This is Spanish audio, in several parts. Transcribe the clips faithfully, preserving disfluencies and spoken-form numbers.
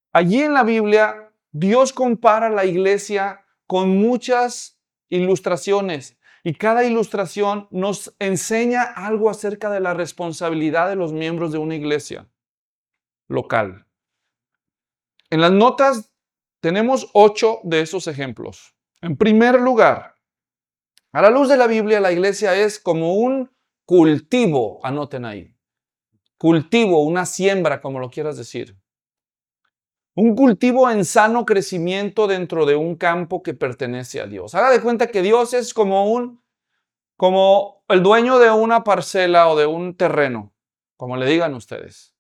allí en la Biblia, Dios compara la iglesia con muchas ilustraciones y cada ilustración nos enseña algo acerca de la responsabilidad de los miembros de una iglesia local. En las notas tenemos ocho de esos ejemplos. En primer lugar, a la luz de la Biblia, la iglesia es como un cultivo, anoten ahí. Cultivo, una siembra, como lo quieras decir. Un cultivo en sano crecimiento dentro de un campo que pertenece a Dios. Haga de cuenta que Dios es como un, como el dueño de una parcela o de un terreno, como le digan ustedes.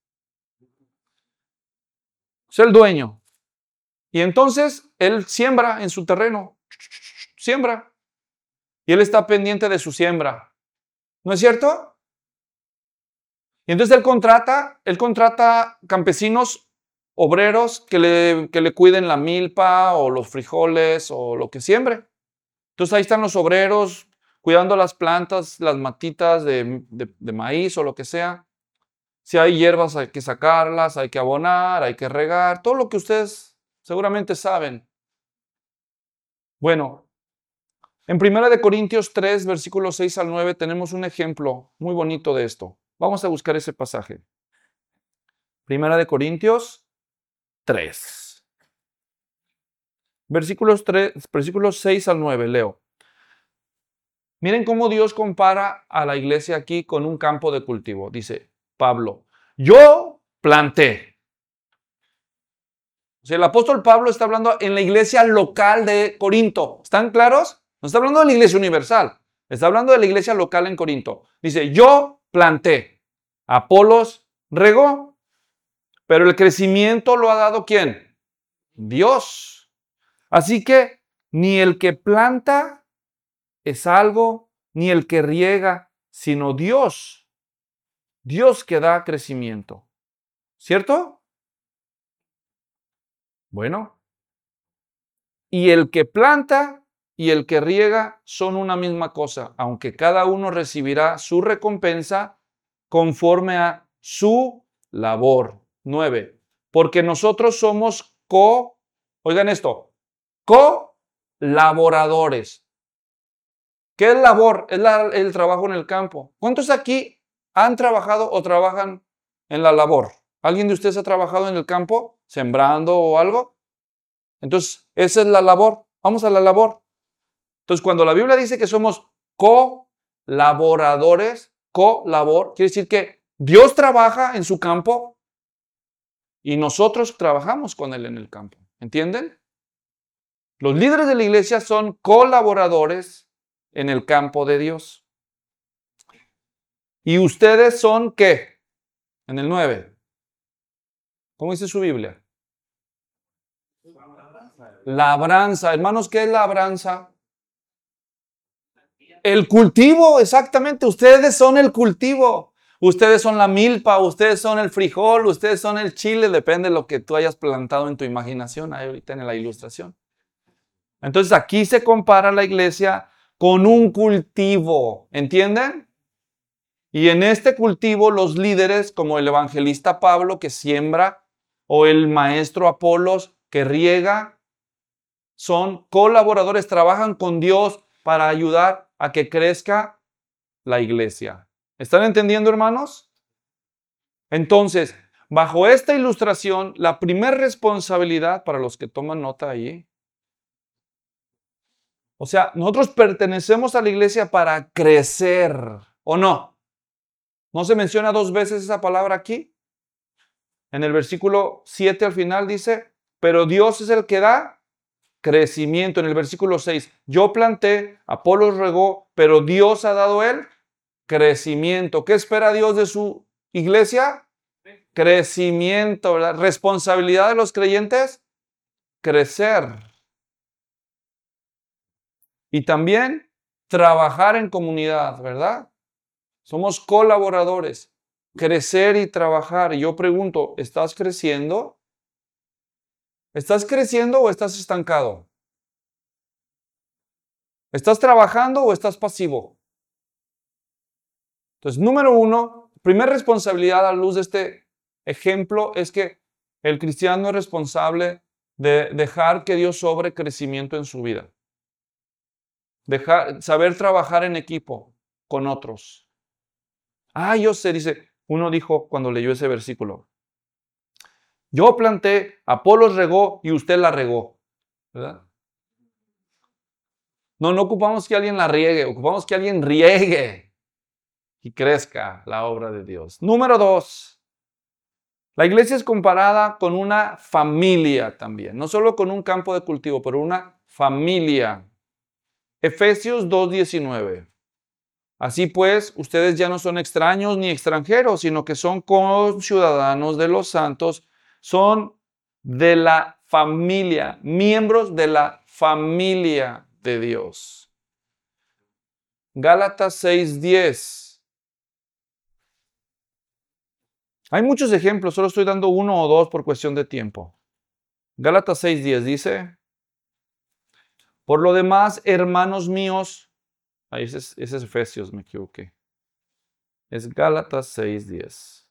Es el dueño. Y entonces Él siembra en su terreno. Siembra. Y Él está pendiente de su siembra. ¿No es cierto? Y entonces Él contrata, Él contrata campesinos, obreros que le, que le cuiden la milpa o los frijoles o lo que siembre. Entonces ahí están los obreros cuidando las plantas, las matitas de, de, de maíz o lo que sea. Si hay hierbas hay que sacarlas, hay que abonar, hay que regar, todo lo que ustedes seguramente saben. Bueno, en primera de Corintios tres, versículos seis al nueve, tenemos un ejemplo muy bonito de esto. Vamos a buscar ese pasaje. Primera de Corintios tres. Versículos, tres, versículos seis al nueve, leo. Miren cómo Dios compara a la iglesia aquí con un campo de cultivo. Dice Pablo, yo planté. O sea, el apóstol Pablo está hablando en la iglesia local de Corinto. ¿Están claros? No está hablando de la iglesia universal. Está hablando de la iglesia local en Corinto. Dice, yo planté. Apolos regó. Pero el crecimiento lo ha dado ¿quién? Dios. Así que ni el que planta es algo, ni el que riega, sino Dios. Dios que da crecimiento. ¿Cierto? Bueno. Y el que planta y el que riega son una misma cosa, aunque cada uno recibirá su recompensa conforme a su labor. Nueve. Porque nosotros somos co, oigan esto, colaboradores. ¿Qué es labor? Es la, el trabajo en el campo. ¿Cuántos aquí han trabajado o trabajan en la labor? ¿Alguien de ustedes ha trabajado en el campo, sembrando o algo? Entonces, esa es la labor. Vamos a la labor. Entonces, cuando la Biblia dice que somos colaboradores, colabor, quiere decir que Dios trabaja en su campo y nosotros trabajamos con Él en el campo. ¿Entienden? Los líderes de la iglesia son colaboradores en el campo de Dios. ¿Y ustedes son qué? En el nueve. ¿Cómo dice su Biblia? Labranza. Hermanos, ¿qué es labranza? El cultivo, exactamente. Ustedes son el cultivo. Ustedes son la milpa, ustedes son el frijol, ustedes son el chile, depende de lo que tú hayas plantado en tu imaginación, ahí ahorita en la ilustración. Entonces aquí se compara la iglesia con un cultivo, ¿entienden? Y en este cultivo los líderes, como el evangelista Pablo que siembra, o el maestro Apolos que riega, son colaboradores, trabajan con Dios para ayudar a que crezca la iglesia. ¿Están entendiendo, hermanos? Entonces, bajo esta ilustración, la primera responsabilidad para los que toman nota ahí, o sea, nosotros pertenecemos a la iglesia para crecer, ¿o no? ¿No se menciona dos veces esa palabra aquí? En el versículo siete al final dice, pero Dios es el que da crecimiento. En el versículo seis, yo planté, Apolos regó, pero Dios ha dado el crecimiento. ¿Qué espera Dios de su iglesia? Crecimiento, ¿verdad? Responsabilidad de los creyentes, crecer. Y también trabajar en comunidad, ¿verdad? Somos colaboradores, crecer y trabajar. Y yo pregunto, ¿estás creciendo? ¿Estás creciendo o estás estancado? ¿Estás trabajando o estás pasivo? Entonces, número uno, primera responsabilidad a la luz de este ejemplo es que El cristiano es responsable de dejar que Dios sobre crecimiento en su vida. Dejar, saber trabajar en equipo con otros. Ah, yo sé, dice, uno dijo cuando leyó ese versículo, yo planté, Apolos regó y usted la regó, ¿verdad? No, no ocupamos que alguien la riegue, ocupamos que alguien riegue y crezca la obra de Dios. Número dos, la iglesia es comparada con una familia también, no solo con un campo de cultivo, pero una familia. Efesios dos diecinueve. Así pues, ustedes ya no son extraños ni extranjeros, sino que son conciudadanos de los santos, son de la familia, miembros de la familia de Dios. Gálatas seis diez. Hay muchos ejemplos, solo estoy dando uno o dos por cuestión de tiempo. Gálatas seis diez dice, por lo demás, hermanos míos, ahí ese es, ese es Efesios, me equivoqué. Es Gálatas seis diez.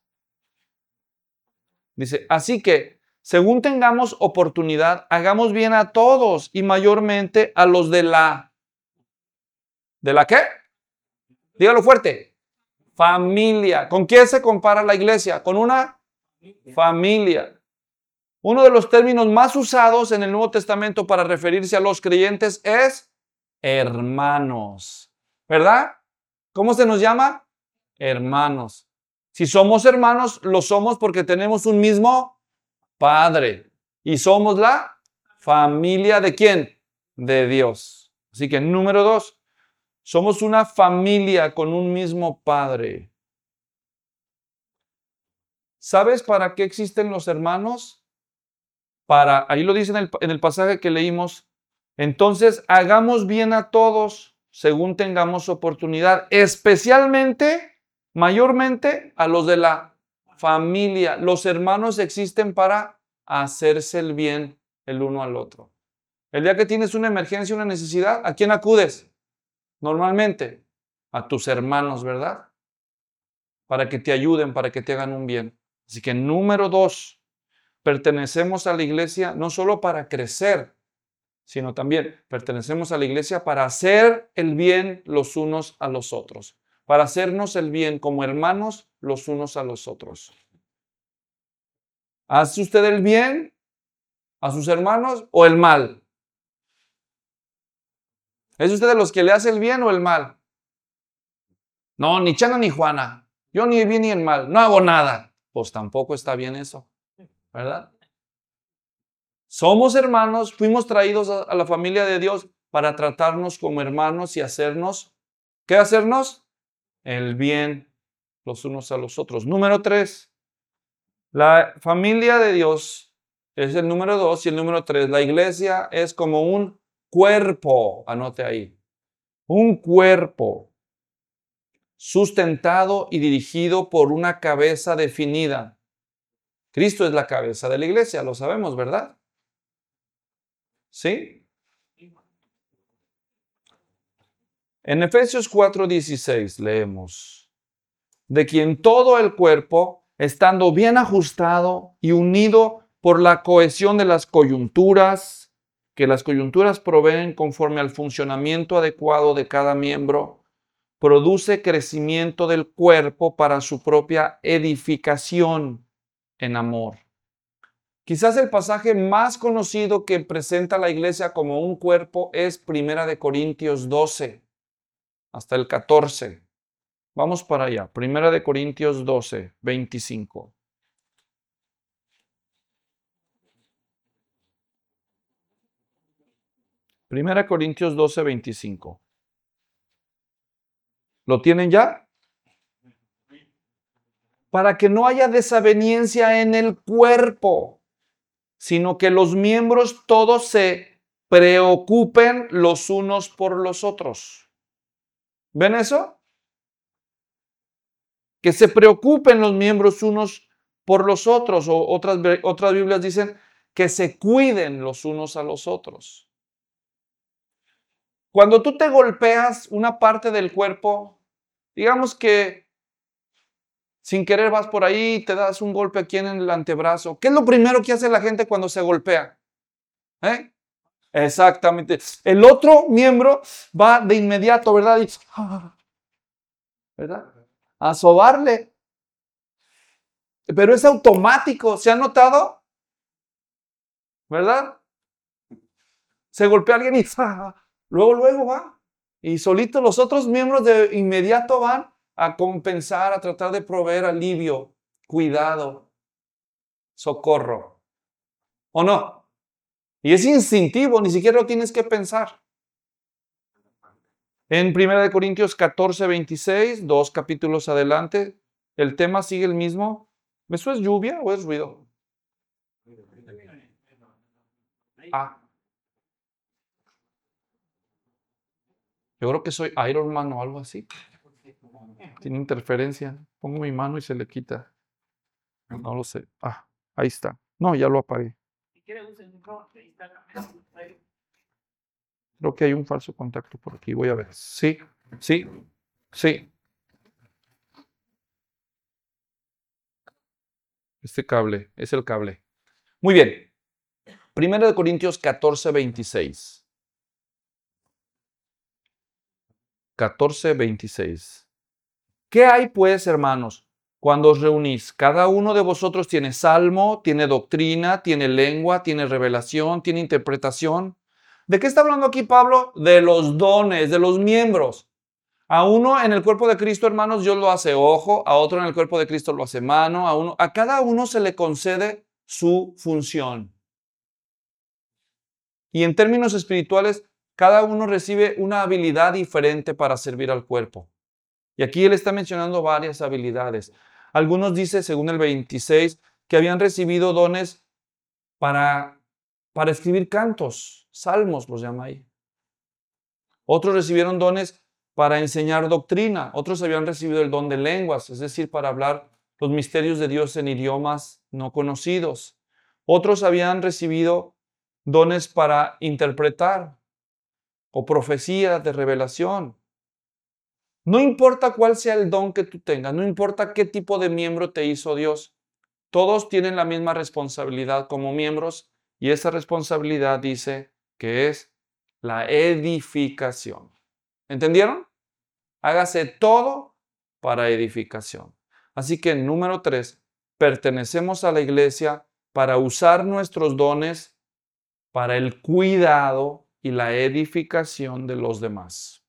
Dice, así que, según tengamos oportunidad, hagamos bien a todos y mayormente a los de la... ¿De la qué? Dígalo fuerte. Familia. ¿Con quién se compara la iglesia? Con una familia. Uno de los términos más usados en el Nuevo Testamento para referirse a los creyentes es hermanos. ¿Verdad? ¿Cómo se nos llama? Hermanos. Si somos hermanos, lo somos porque tenemos un mismo Padre. Y somos la familia ¿de quién? De Dios. Así que número dos, somos una familia con un mismo Padre. ¿Sabes para qué existen los hermanos? Para, ahí lo dice en el, en el pasaje que leímos, entonces hagamos bien a todos según tengamos oportunidad, especialmente, mayormente a los de la familia. Los hermanos existen para hacerse el bien el uno al otro. El día que tienes una emergencia, una necesidad, ¿a quién acudes? Normalmente a tus hermanos, ¿verdad? Para que te ayuden, para que te hagan un bien. Así que número dos, pertenecemos a la iglesia no solo para crecer, sino también pertenecemos a la iglesia para hacer el bien los unos a los otros, para hacernos el bien como hermanos los unos a los otros. ¿Hace usted el bien a sus hermanos o el mal? ¿Es usted de los que le hace el bien o el mal? No, ni Chana ni Juana. Yo ni el bien ni el mal. No hago nada. Pues tampoco está bien eso, ¿verdad? Somos hermanos, fuimos traídos a, a la familia de Dios para tratarnos como hermanos y hacernos, ¿qué hacernos? El bien los unos a los otros. Número tres, la familia de Dios es el número dos y el número tres. La iglesia es como un cuerpo, anote ahí, un cuerpo sustentado y dirigido por una cabeza definida. Cristo es la cabeza de la iglesia, lo sabemos, ¿verdad? ¿Sí? En Efesios cuatro dieciséis leemos, de quien todo el cuerpo, estando bien ajustado y unido por la cohesión de las coyunturas, que las coyunturas proveen conforme al funcionamiento adecuado de cada miembro, produce crecimiento del cuerpo para su propia edificación en amor. Quizás el pasaje más conocido que presenta a la iglesia como un cuerpo es Primera de Corintios doce, hasta el catorce. Vamos para allá. Primera de Corintios doce, veinticinco. Primera de Corintios doce, veinticinco. ¿Lo tienen ya? Para que no haya desaveniencia en el cuerpo, sino que los miembros todos se preocupen los unos por los otros. ¿Ven eso? Que se preocupen los miembros unos por los otros, o otras, otras Biblias dicen que se cuiden los unos a los otros. Cuando tú te golpeas una parte del cuerpo, digamos que Sin querer vas por ahí y te das un golpe aquí en el antebrazo. ¿Qué es lo primero que hace la gente cuando se golpea? ¿Eh? Exactamente. El otro miembro va de inmediato, ¿verdad? Y, ¿verdad? A sobarle. Pero es automático. ¿Se ha notado? ¿Verdad? Se golpea alguien y luego, luego va. Y solito los otros miembros de inmediato van a compensar, a tratar de proveer alivio, cuidado, socorro. ¿O no? Y es instintivo, ni siquiera lo tienes que pensar. En primera de Corintios catorce, veintiséis, dos capítulos adelante, el tema sigue el mismo. ¿Eso es lluvia o es ruido? Ah. Yo creo que soy Iron Man o algo así. Tiene interferencia. Pongo mi mano y se le quita. No lo sé. Ah, ahí está. No, ya lo apagué. Creo que hay un falso contacto por aquí. Voy a ver. Sí, sí, sí. Este cable, es el cable. Muy bien. Primera de Corintios catorce, veintiséis. catorce, veintiséis. ¿Qué hay pues, hermanos, cuando os reunís? Cada uno de vosotros tiene salmo, tiene doctrina, tiene lengua, tiene revelación, tiene interpretación. ¿De qué está hablando aquí Pablo? De los dones, de los miembros. A uno en el cuerpo de Cristo, hermanos, Dios lo hace ojo, a otro en el cuerpo de Cristo lo hace mano, a uno, a cada uno se le concede su función. Y en términos espirituales, cada uno recibe una habilidad diferente para servir al cuerpo. Y aquí él está mencionando varias habilidades. Algunos dicen, según el veintiséis, que habían recibido dones para, para escribir cantos, salmos los llama ahí. Otros recibieron dones para enseñar doctrina. Otros habían recibido el don de lenguas, es decir, para hablar los misterios de Dios en idiomas no conocidos. Otros habían recibido dones para interpretar o profecía de revelación. No importa cuál sea el don que tú tengas, no importa qué tipo de miembro te hizo Dios, todos tienen la misma responsabilidad como miembros y esa responsabilidad dice que es la edificación. ¿Entendieron? Hágase todo para edificación. Así que, número tres, pertenecemos a la iglesia para usar nuestros dones para el cuidado y la edificación de los demás.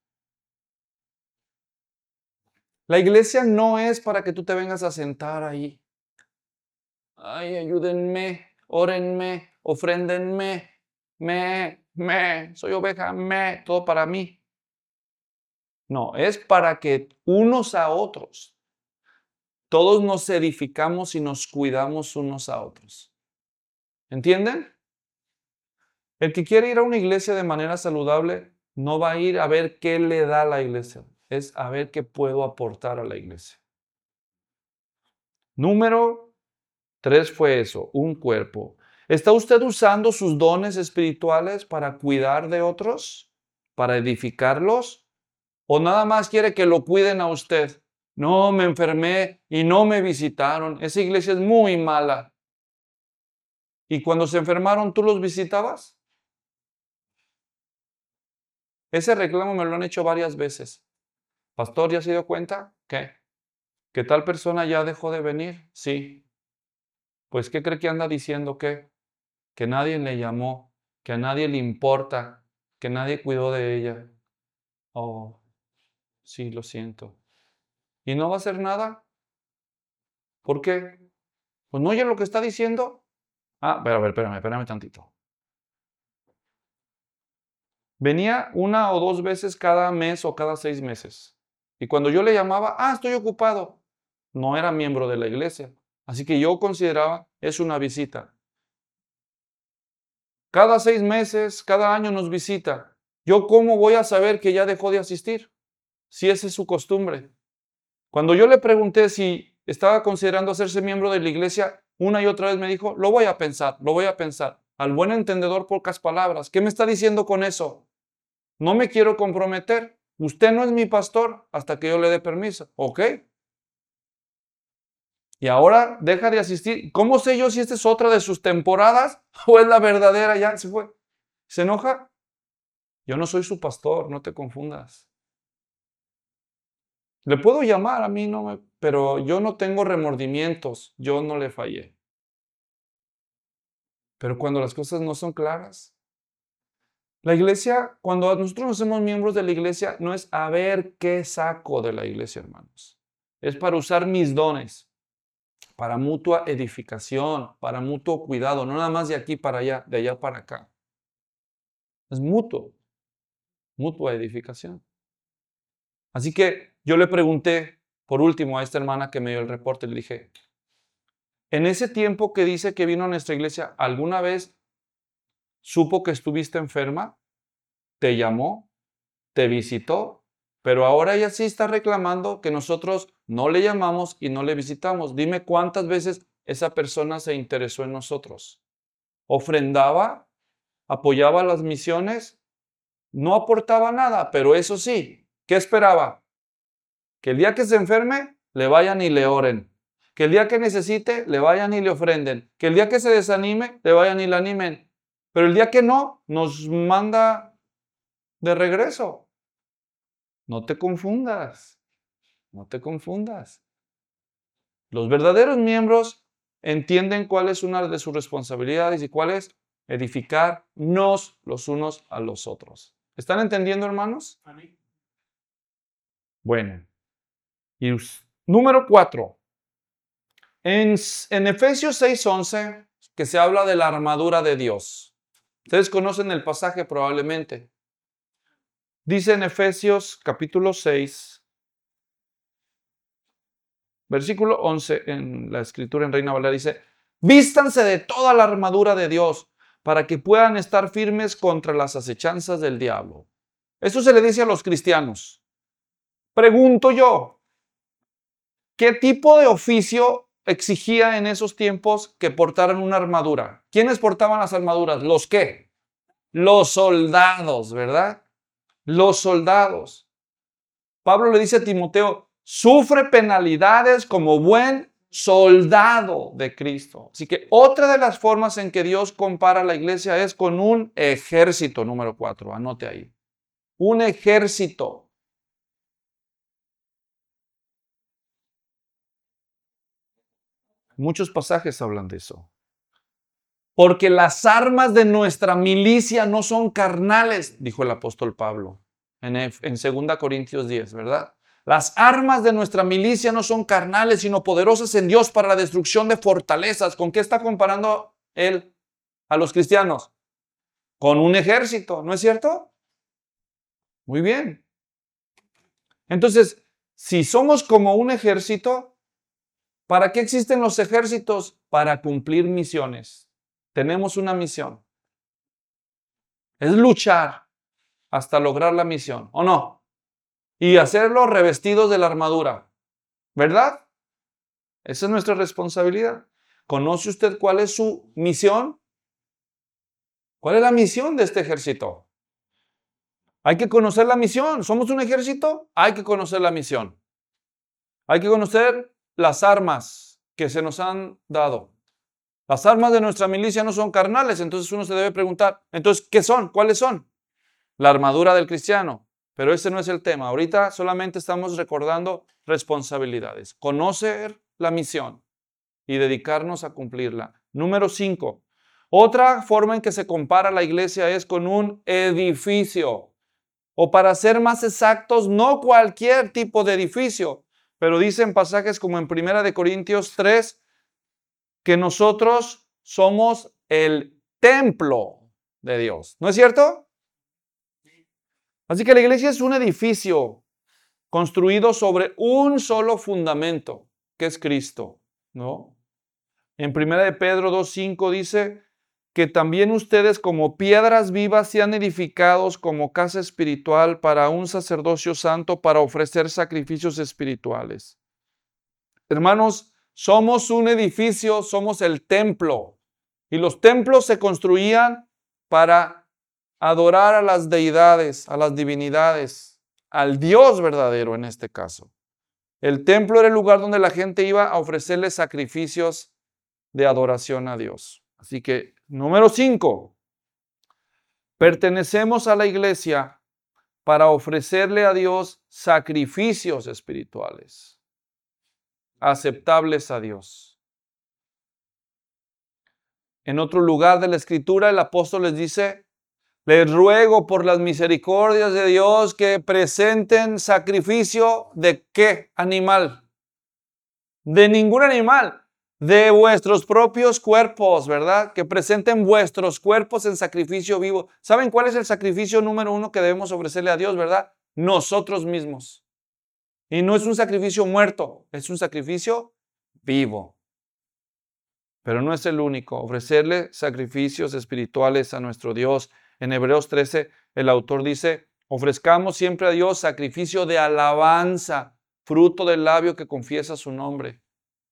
La iglesia no es para que tú te vengas a sentar ahí. Ay, ayúdenme, órenme, ofréndenme, me, me, soy oveja, me, todo para mí. No, es para que unos a otros, todos nos edificamos y nos cuidamos unos a otros. ¿Entienden? El que quiere ir a una iglesia de manera saludable no va a ir a ver qué le da la iglesia, es a ver qué puedo aportar a la iglesia. Número tres fue eso, un cuerpo. ¿Está usted usando sus dones espirituales para cuidar de otros? ¿Para edificarlos? ¿O nada más quiere que lo cuiden a usted? No, me enfermé y no me visitaron. Esa iglesia es muy mala. ¿Y cuando se enfermaron, tú los visitabas? Ese reclamo me lo han hecho varias veces. Pastor, ¿ya se dio cuenta? ¿Qué? ¿Que tal persona ya dejó de venir? Sí. Pues, ¿qué cree que anda diciendo? ¿Qué? Que nadie le llamó, que a nadie le importa, que nadie cuidó de ella. Oh, sí, lo siento. ¿Y no va a hacer nada? ¿Por qué? Pues no oye lo que está diciendo. Ah, pero a ver, espérame, espérame tantito. Venía una o dos veces cada mes o cada seis meses. Y cuando yo le llamaba, ah, estoy ocupado. No era miembro de la iglesia. Así que yo consideraba, es una visita. Cada seis meses, cada año nos visita. ¿Yo cómo voy a saber que ya dejó de asistir? Si esa es su costumbre. Cuando yo le pregunté si estaba considerando hacerse miembro de la iglesia, una y otra vez me dijo, lo voy a pensar, lo voy a pensar. Al buen entendedor, pocas palabras. ¿Qué me está diciendo con eso? No me quiero comprometer. Usted no es mi pastor hasta que yo le dé permiso. ¿Ok? Y ahora deja de asistir. ¿Cómo sé yo si esta es otra de sus temporadas o es la verdadera? Ya se fue. ¿Se enoja? Yo no soy su pastor, no te confundas. Le puedo llamar, a mí no me... Pero yo no tengo remordimientos, yo no le fallé. Pero cuando las cosas no son claras, la iglesia, cuando nosotros nos hacemos miembros de la iglesia, no es a ver qué saco de la iglesia, hermanos. Es para usar mis dones, para mutua edificación, para mutuo cuidado, no nada más de aquí para allá, de allá para acá. Es mutuo, mutua edificación. Así que yo le pregunté, por último, a esta hermana que me dio el reporte, le dije, en ese tiempo que dice que vino a nuestra iglesia, ¿alguna vez supo que estuviste enferma? ¿Te llamó? ¿Te visitó? Pero ahora ella sí está reclamando que nosotros no le llamamos y no le visitamos. Dime cuántas veces esa persona se interesó en nosotros. ¿Ofrendaba? ¿Apoyaba las misiones? No aportaba nada, pero eso sí, ¿qué esperaba? Que el día que se enferme, le vayan y le oren. Que el día que necesite, le vayan y le ofrenden. Que el día que se desanime, le vayan y le animen. Pero el día que no, nos manda de regreso. No te confundas. No te confundas. Los verdaderos miembros entienden cuál es una de sus responsabilidades y cuál es edificarnos los unos a los otros. ¿Están entendiendo, hermanos? Amén. Bueno. Y número cuatro. En, en Efesios seis once, que se habla de la armadura de Dios. Ustedes conocen el pasaje probablemente. Dice en Efesios capítulo seis, versículo once, en la escritura en Reina Valera dice, vístanse de toda la armadura de Dios para que puedan estar firmes contra las acechanzas del diablo. Eso se le dice a los cristianos. Pregunto yo, ¿qué tipo de oficio exigía en esos tiempos que portaran una armadura? ¿Quiénes portaban las armaduras? ¿Los qué? Los soldados, ¿verdad? Los soldados. Pablo le dice a Timoteo, sufre penalidades como buen soldado de Cristo. Así que otra de las formas en que Dios compara a la iglesia es con un ejército, número cuatro, anote ahí. Un ejército. Muchos pasajes hablan de eso. Porque las armas de nuestra milicia no son carnales, dijo el apóstol Pablo en, en segunda Corintios diez, ¿verdad? Las armas de nuestra milicia no son carnales, sino poderosas en Dios para la destrucción de fortalezas. ¿Con qué está comparando él a los cristianos? Con un ejército, ¿no es cierto? Muy bien. Entonces, si somos como un ejército, ¿para qué existen los ejércitos? Para cumplir misiones. Tenemos una misión. Es luchar hasta lograr la misión, ¿o no? Y hacerlo revestidos de la armadura, ¿verdad? Esa es nuestra responsabilidad. ¿Conoce usted cuál es su misión? ¿Cuál es la misión de este ejército? Hay que conocer la misión. ¿Somos un ejército? Hay que conocer la misión. Hay que conocer las armas que se nos han dado. Las armas de nuestra milicia no son carnales, entonces uno se debe preguntar, entonces, ¿qué son? ¿Cuáles son? La armadura del cristiano. Pero ese no es el tema. Ahorita solamente estamos recordando responsabilidades. Conocer la misión y dedicarnos a cumplirla. Número cinco. Otra forma en que se compara la iglesia es con un edificio. O para ser más exactos, no cualquier tipo de edificio. Pero dicen pasajes como en primera de Corintios tres, que nosotros somos el templo de Dios. ¿No es cierto? Así que la iglesia es un edificio construido sobre un solo fundamento, que es Cristo, ¿no? En primera de Pedro dos cinco dice que también ustedes como piedras vivas sean edificados como casa espiritual para un sacerdocio santo para ofrecer sacrificios espirituales. Hermanos, somos un edificio, somos el templo. Y los templos se construían para adorar a las deidades, a las divinidades, al Dios verdadero en este caso. El templo era el lugar donde la gente iba a ofrecerle sacrificios de adoración a Dios. Así que, número cinco, pertenecemos a la iglesia para ofrecerle a Dios sacrificios espirituales, aceptables a Dios. En otro lugar de la Escritura, el apóstol les dice, les ruego por las misericordias de Dios que presenten sacrificio ¿de qué animal? De ningún animal, de vuestros propios cuerpos, ¿verdad? Que presenten vuestros cuerpos en sacrificio vivo. ¿Saben cuál es el sacrificio número uno que debemos ofrecerle a Dios, verdad? Nosotros mismos. Y no es un sacrificio muerto, es un sacrificio vivo. Pero no es el único. Ofrecerle sacrificios espirituales a nuestro Dios. En Hebreos trece, el autor dice, ofrezcamos siempre a Dios sacrificio de alabanza, fruto del labio que confiesa su nombre.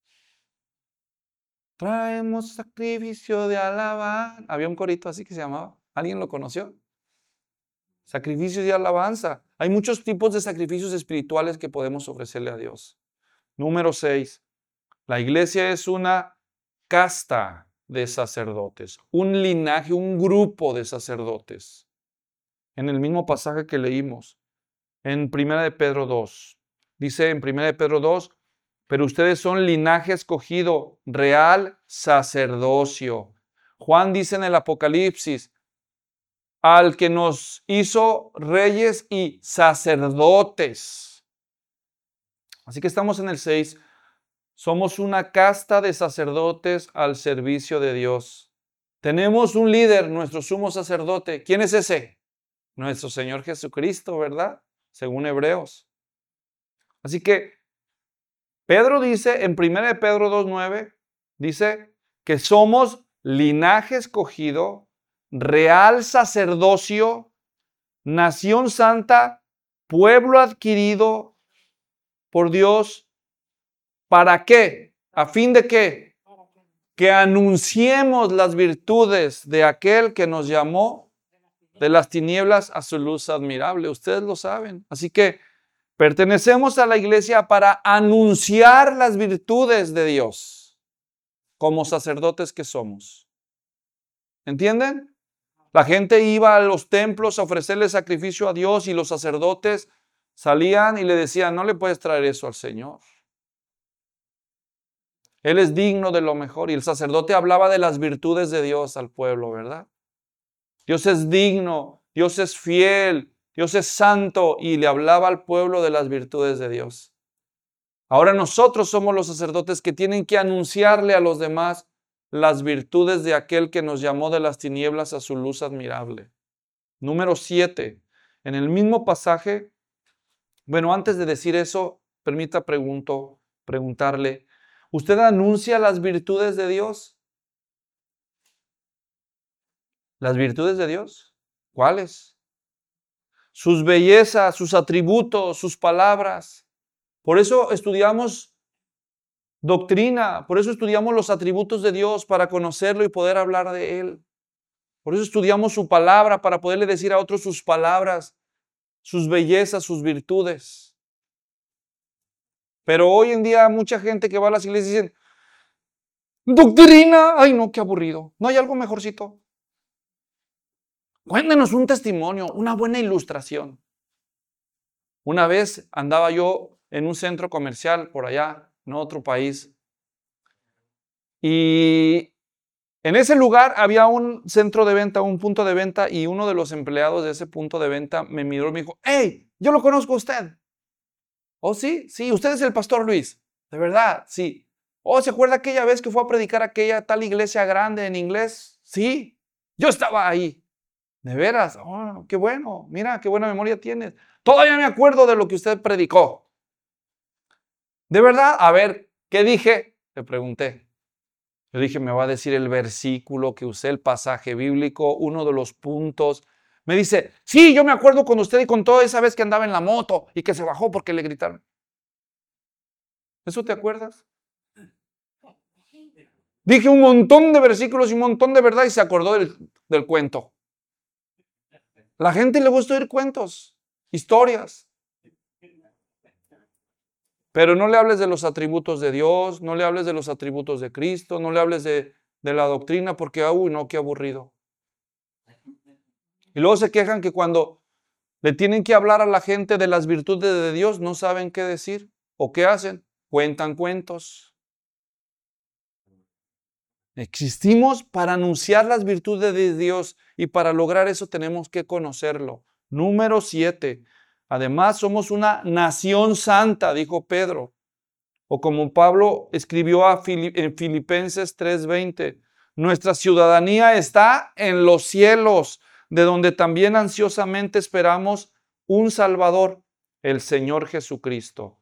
Traemos sacrificio de alabanza. Había un corito así que se llamaba. ¿Alguien lo conoció? Sacrificios de alabanza. Hay muchos tipos de sacrificios espirituales que podemos ofrecerle a Dios. Número seis. La iglesia es una casta de sacerdotes, un linaje, un grupo de sacerdotes. En el mismo pasaje que leímos, en primera de Pedro dos, dice en primera de Pedro dos, pero ustedes son linaje escogido, real sacerdocio. Juan dice en el Apocalipsis, al que nos hizo reyes y sacerdotes. Así que estamos en el seis. Somos una casta de sacerdotes al servicio de Dios. Tenemos un líder, nuestro sumo sacerdote. ¿Quién es ese? Nuestro Señor Jesucristo, ¿verdad? Según Hebreos. Así que Pedro dice, en primera de Pedro dos nueve, dice que somos linaje escogido, real sacerdocio, nación santa, pueblo adquirido por Dios. ¿Para qué? ¿A fin de qué? Que anunciemos las virtudes de aquel que nos llamó de las tinieblas a su luz admirable. Ustedes lo saben. Así que pertenecemos a la iglesia para anunciar las virtudes de Dios como sacerdotes que somos. ¿Entienden? La gente iba a los templos a ofrecerle sacrificio a Dios y los sacerdotes salían y le decían, no le puedes traer eso al Señor. Él es digno de lo mejor. Y el sacerdote hablaba de las virtudes de Dios al pueblo, ¿verdad? Dios es digno, Dios es fiel, Dios es santo, y le hablaba al pueblo de las virtudes de Dios. Ahora nosotros somos los sacerdotes que tienen que anunciarle a los demás las virtudes de aquel que nos llamó de las tinieblas a su luz admirable. Número siete. En el mismo pasaje, bueno, antes de decir eso, permita pregunto, preguntarle, ¿usted anuncia las virtudes de Dios? ¿Las virtudes de Dios? ¿Cuáles? Sus bellezas, sus atributos, sus palabras. Por eso estudiamos doctrina, por eso estudiamos los atributos de Dios para conocerlo y poder hablar de Él. Por eso estudiamos su palabra para poderle decir a otros sus palabras, sus bellezas, sus virtudes. Pero hoy en día mucha gente que va a las iglesias dicen, doctrina, ay no, qué aburrido. ¿No hay algo mejorcito? Cuéntenos un testimonio, una buena ilustración. Una vez andaba yo en un centro comercial por allá, en otro país, y en ese lugar había un centro de venta, un punto de venta, y uno de los empleados de ese punto de venta me miró y me dijo, ¡hey, yo lo conozco a usted! ¿Oh, sí? Sí, usted es el pastor Luis. ¿De verdad? Sí. ¿Oh, se acuerda aquella vez que fue a predicar aquella tal iglesia grande en inglés? Sí, yo estaba ahí. ¿De veras? Oh, qué bueno. Mira, qué buena memoria tienes. Todavía me acuerdo de lo que usted predicó. ¿De verdad? A ver, ¿qué dije? Le pregunté. Yo dije, me va a decir el versículo que usé, el pasaje bíblico, uno de los puntos. Me dice, sí, yo me acuerdo cuando usted contó esa vez que andaba en la moto y que se bajó porque le gritaron. ¿Eso te acuerdas? Dije un montón de versículos y un montón de verdad y se acordó del, del cuento. La gente le gusta oír cuentos, historias. Pero no le hables de los atributos de Dios, no le hables de los atributos de Cristo, no le hables de, de la doctrina porque, uy, no, qué aburrido. Y luego se quejan que cuando le tienen que hablar a la gente de las virtudes de Dios, no saben qué decir. ¿O qué hacen? Cuentan cuentos. Existimos para anunciar las virtudes de Dios y para lograr eso tenemos que conocerlo. Número siete. Además, somos una nación santa, dijo Pedro. O como Pablo escribió a Filip- en Filipenses tres veinte. Nuestra ciudadanía está en los cielos, de donde también ansiosamente esperamos un Salvador, el Señor Jesucristo.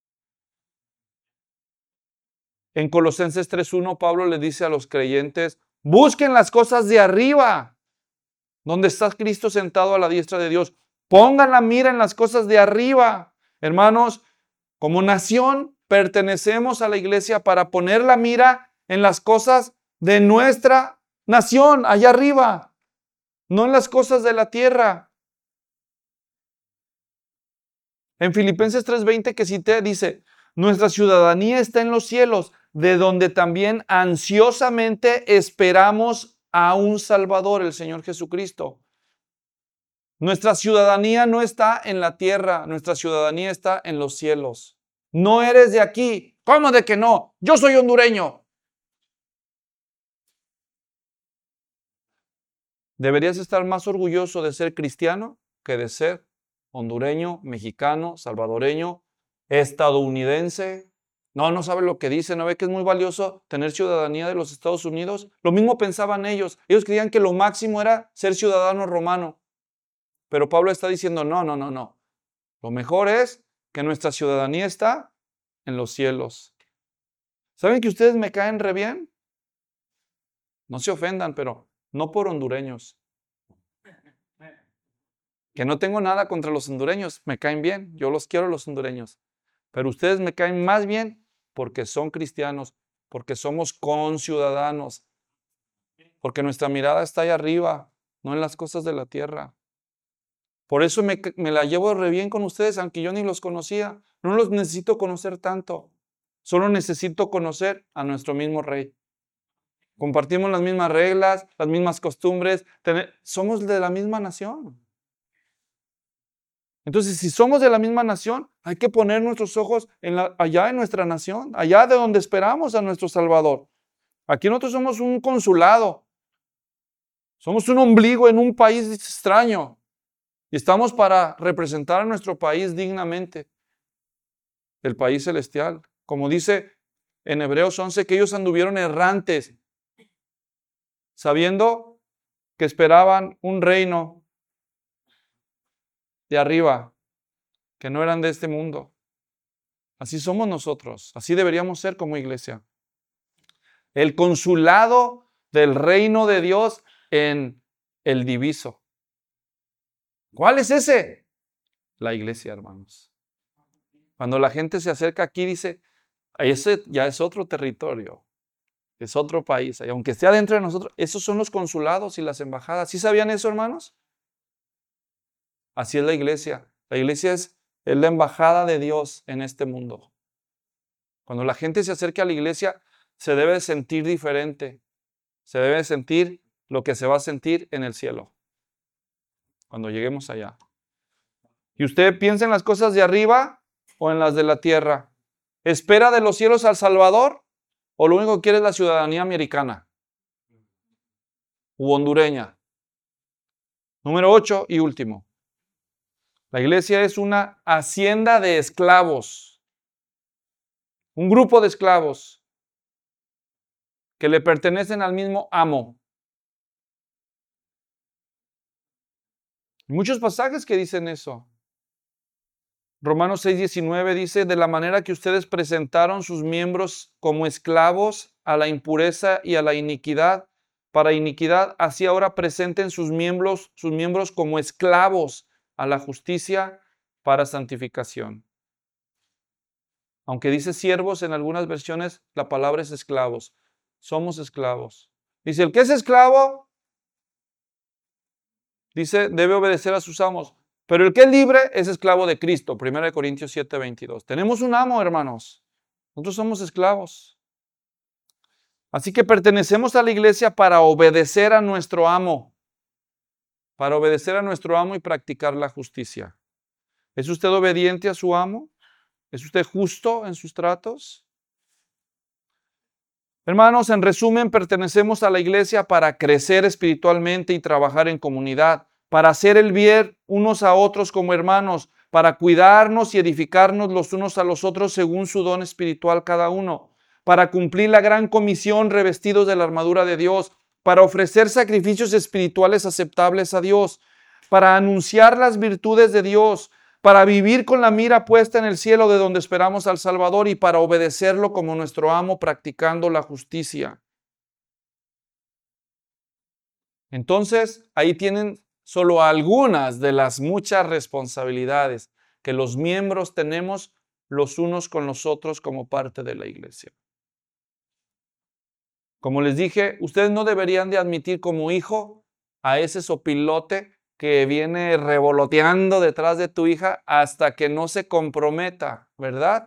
En Colosenses tres uno, Pablo le dice a los creyentes, busquen las cosas de arriba, donde está Cristo sentado a la diestra de Dios. Pongan la mira en las cosas de arriba. Hermanos, como nación pertenecemos a la iglesia para poner la mira en las cosas de nuestra nación, allá arriba, no en las cosas de la tierra. En Filipenses tres veinte que cité dice, nuestra ciudadanía está en los cielos, de donde también ansiosamente esperamos a un Salvador, el Señor Jesucristo. Nuestra ciudadanía no está en la tierra, nuestra ciudadanía está en los cielos. No eres de aquí. ¿Cómo de que no? Yo soy hondureño. Deberías estar más orgulloso de ser cristiano que de ser hondureño, mexicano, salvadoreño, estadounidense. No, no sabe lo que dice, no ve que es muy valioso tener ciudadanía de los Estados Unidos. Lo mismo pensaban ellos. Ellos creían que lo máximo era ser ciudadano romano. Pero Pablo está diciendo, no, no, no, no. Lo mejor es que nuestra ciudadanía está en los cielos. ¿Saben que ustedes me caen re bien? No se ofendan, pero no por hondureños. Que no tengo nada contra los hondureños, me caen bien, yo los quiero los hondureños. Pero ustedes me caen más bien porque son cristianos, porque somos conciudadanos, porque nuestra mirada está ahí arriba, no en las cosas de la tierra. Por eso me, me la llevo re bien con ustedes, aunque yo ni los conocía. No los necesito conocer tanto. Solo necesito conocer a nuestro mismo Rey. Compartimos las mismas reglas, las mismas costumbres. Tener, somos de la misma nación. Entonces, si somos de la misma nación, hay que poner nuestros ojos en la, allá en nuestra nación, allá de donde esperamos a nuestro Salvador. Aquí nosotros somos un consulado. Somos un ombligo en un país extraño. Y estamos para representar a nuestro país dignamente, el país celestial. Como dice en Hebreos once, que ellos anduvieron errantes, sabiendo que esperaban un reino de arriba, que no eran de este mundo. Así somos nosotros, así deberíamos ser como iglesia. El consulado del reino de Dios en el diviso. ¿Cuál es ese? La iglesia, hermanos. Cuando la gente se acerca aquí, dice, ese ya es otro territorio, es otro país. Y aunque esté adentro de nosotros, esos son los consulados y las embajadas. ¿Sí sabían eso, hermanos? Así es la iglesia. La iglesia es, es la embajada de Dios en este mundo. Cuando la gente se acerca a la iglesia, se debe sentir diferente. Se debe sentir lo que se va a sentir en el cielo, cuando lleguemos allá. ¿Y usted piensa en las cosas de arriba o en las de la tierra? ¿Espera de los cielos al Salvador o lo único que quiere es la ciudadanía americana u hondureña? Número ocho y último. La iglesia es una hacienda de esclavos. Un grupo de esclavos que le pertenecen al mismo amo. Hay muchos pasajes que dicen eso. Romanos seis diecinueve dice, de la manera que ustedes presentaron sus miembros como esclavos a la impureza y a la iniquidad, para iniquidad, así ahora presenten sus miembros, sus miembros como esclavos a la justicia para santificación. Aunque dice siervos en algunas versiones, la palabra es esclavos. Somos esclavos. Dice, el que es esclavo, dice, debe obedecer a sus amos. Pero el que es libre es esclavo de Cristo. primera de Corintios siete, veintidós. Tenemos un amo, hermanos. Nosotros somos esclavos. Así que pertenecemos a la iglesia para obedecer a nuestro amo. Para obedecer a nuestro amo y practicar la justicia. ¿Es usted obediente a su amo? ¿Es usted justo en sus tratos? Hermanos, en resumen, pertenecemos a la iglesia para crecer espiritualmente y trabajar en comunidad, para hacer el bien unos a otros como hermanos, para cuidarnos y edificarnos los unos a los otros según su don espiritual cada uno, para cumplir la gran comisión revestidos de la armadura de Dios, para ofrecer sacrificios espirituales aceptables a Dios, para anunciar las virtudes de Dios, para vivir con la mira puesta en el cielo de donde esperamos al Salvador y para obedecerlo como nuestro amo practicando la justicia. Entonces, ahí tienen solo algunas de las muchas responsabilidades que los miembros tenemos los unos con los otros como parte de la iglesia. Como les dije, ustedes no deberían de admitir como hijo a ese sopilote que viene revoloteando detrás de tu hija hasta que no se comprometa, ¿verdad?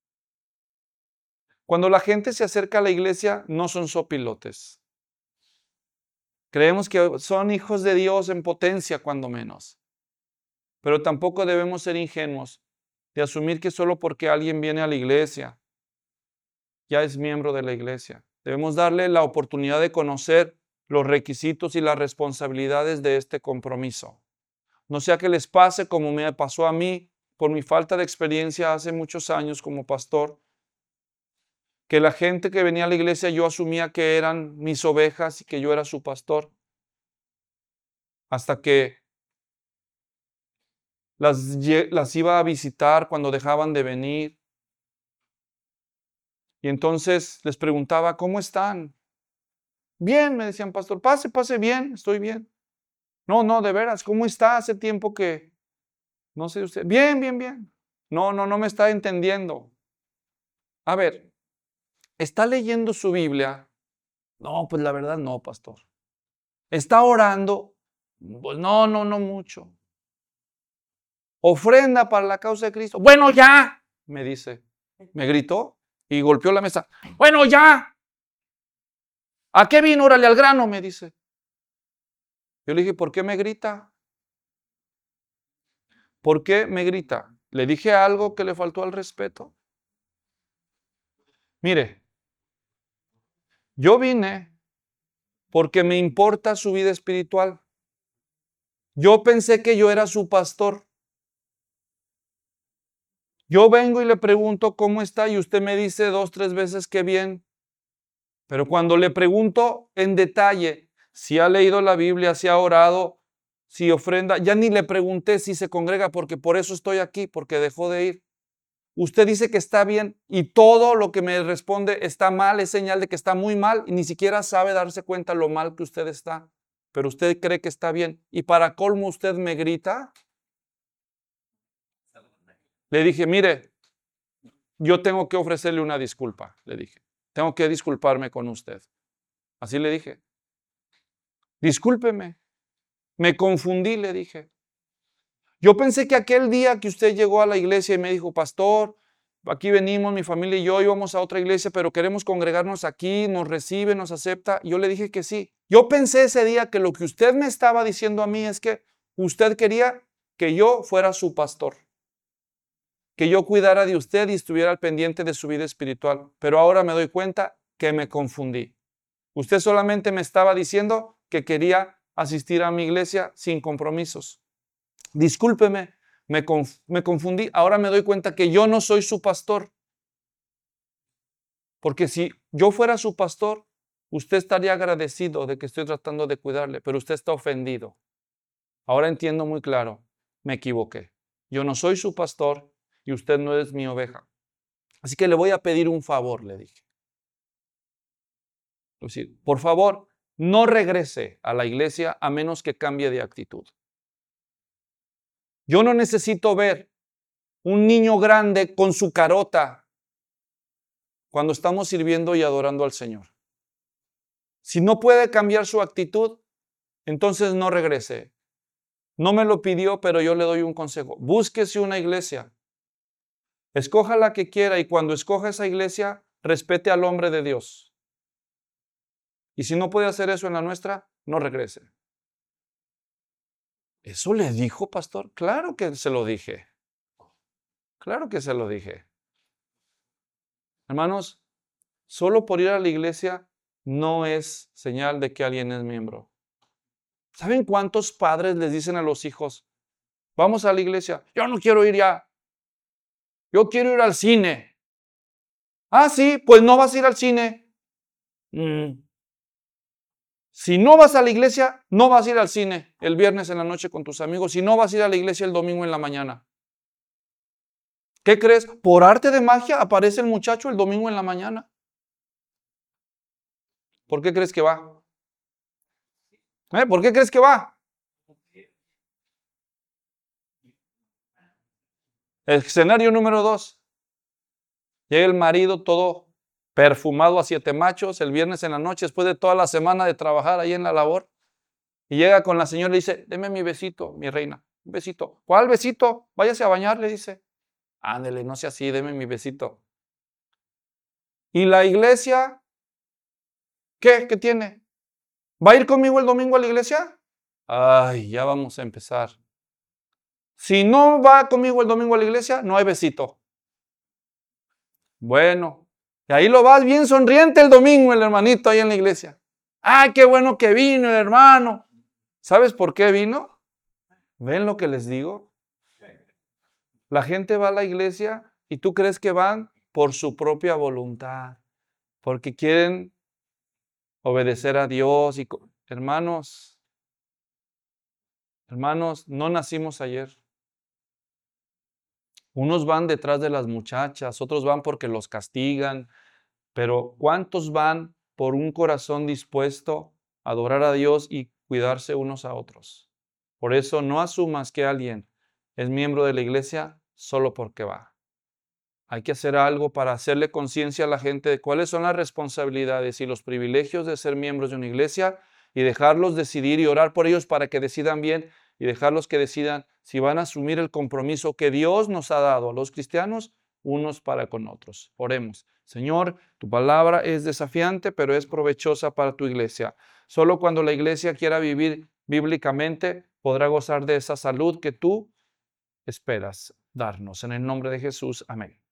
Cuando la gente se acerca a la iglesia, no son sopilotes. Creemos que son hijos de Dios en potencia, cuando menos. Pero tampoco debemos ser ingenuos de asumir que solo porque alguien viene a la iglesia, ya es miembro de la iglesia. Debemos darle la oportunidad de conocer los requisitos y las responsabilidades de este compromiso. No sea que les pase como me pasó a mí por mi falta de experiencia hace muchos años como pastor, que la gente que venía a la iglesia yo asumía que eran mis ovejas y que yo era su pastor, hasta que las, las iba a visitar cuando dejaban de venir. Y entonces les preguntaba, ¿cómo están? Bien, me decían, pastor, pase, pase bien, estoy bien. No, no, de veras, ¿cómo está? Hace tiempo que, no sé usted. Bien, bien, bien. No, no, no me está entendiendo. A ver, ¿está leyendo su Biblia? No, pues la verdad no, pastor. ¿Está orando? Pues no, no, no mucho. ¿Ofrenda para la causa de Cristo? Bueno, ya, me dice. Me gritó y golpeó la mesa. Bueno, ya. ¿A qué vino? Órale al grano, me dice. Yo le dije, ¿por qué me grita? ¿Por qué me grita? ¿Le dije algo que le faltó al respeto? Mire, yo vine porque me importa su vida espiritual. Yo pensé que yo era su pastor. Yo vengo y le pregunto cómo está y usted me dice dos, tres veces que bien. Pero cuando le pregunto en detalle si ha leído la Biblia, si ha orado, si ofrenda, ya ni le pregunté si se congrega porque por eso estoy aquí, porque dejó de ir. Usted dice que está bien y todo lo que me responde está mal, es señal de que está muy mal y ni siquiera sabe darse cuenta lo mal que usted está. Pero usted cree que está bien. Y para colmo usted me grita. Le dije, mire, yo tengo que ofrecerle una disculpa, le dije. Tengo que disculparme con usted. Así le dije. Discúlpeme. Me confundí, le dije. Yo pensé que aquel día que usted llegó a la iglesia y me dijo, pastor, aquí venimos, mi familia y yo íbamos a otra iglesia, pero queremos congregarnos aquí, nos recibe, nos acepta. Yo le dije que sí. Yo pensé ese día que lo que usted me estaba diciendo a mí es que usted quería que yo fuera su pastor, que yo cuidara de usted y estuviera al pendiente de su vida espiritual. Pero ahora me doy cuenta que me confundí. Usted solamente me estaba diciendo que quería asistir a mi iglesia sin compromisos. Discúlpeme, me, conf- me confundí. Ahora me doy cuenta que yo no soy su pastor. Porque si yo fuera su pastor, usted estaría agradecido de que estoy tratando de cuidarle, pero usted está ofendido. Ahora entiendo muy claro, me equivoqué. Yo no soy su pastor y usted no es mi oveja. Así que le voy a pedir un favor, le dije. Es decir, por favor, no regrese a la iglesia a menos que cambie de actitud. Yo no necesito ver un niño grande con su carota cuando estamos sirviendo y adorando al Señor. Si no puede cambiar su actitud, entonces no regrese. No me lo pidió, pero yo le doy un consejo. Búsquese una iglesia. Escoja la que quiera y cuando escoja esa iglesia, respete al hombre de Dios. Y si no puede hacer eso en la nuestra, no regrese. ¿Eso le dijo, pastor? Claro que se lo dije. Claro que se lo dije. Hermanos, solo por ir a la iglesia no es señal de que alguien es miembro. ¿Saben cuántos padres les dicen a los hijos, vamos a la iglesia? Yo no quiero ir ya. Yo quiero ir al cine. Ah, sí, pues no vas a ir al cine. Mm. Si no vas a la iglesia, no vas a ir al cine el viernes en la noche con tus amigos. Si no vas a ir a la iglesia el domingo en la mañana. ¿Qué crees? Por arte de magia aparece el muchacho el domingo en la mañana. ¿Por qué crees que va? ¿Eh? ¿Por qué crees que va? Escenario número dos. Llega el marido todo perfumado a siete machos el viernes en la noche, después de toda la semana de trabajar ahí en la labor. Y llega con la señora y le dice, deme mi besito, mi reina, un besito. ¿Cuál besito? Váyase a bañar, le dice. Ándele, no sea así, deme mi besito. ¿Y la iglesia? ¿Qué? ¿Qué tiene? ¿Va a ir conmigo el domingo a la iglesia? Ay, ya vamos a empezar. Si no va conmigo el domingo a la iglesia, no hay besito. Bueno, y ahí lo vas bien sonriente el domingo, el hermanito ahí en la iglesia. ¡Ay, qué bueno que vino el hermano! ¿Sabes por qué vino? ¿Ven lo que les digo? La gente va a la iglesia y tú crees que van por su propia voluntad, porque quieren obedecer a Dios. Y hermanos, hermanos, no nacimos ayer. Unos van detrás de las muchachas, otros van porque los castigan, pero ¿cuántos van por un corazón dispuesto a adorar a Dios y cuidarse unos a otros? Por eso no asumas que alguien es miembro de la iglesia solo porque va. Hay que hacer algo para hacerle conciencia a la gente de cuáles son las responsabilidades y los privilegios de ser miembros de una iglesia y dejarlos decidir y orar por ellos para que decidan bien y dejarlos que decidan si van a asumir el compromiso que Dios nos ha dado a los cristianos unos para con otros. Oremos. Señor, tu palabra es desafiante, pero es provechosa para tu iglesia. Solo cuando la iglesia quiera vivir bíblicamente podrá gozar de esa salud que tú esperas darnos. En el nombre de Jesús, amén.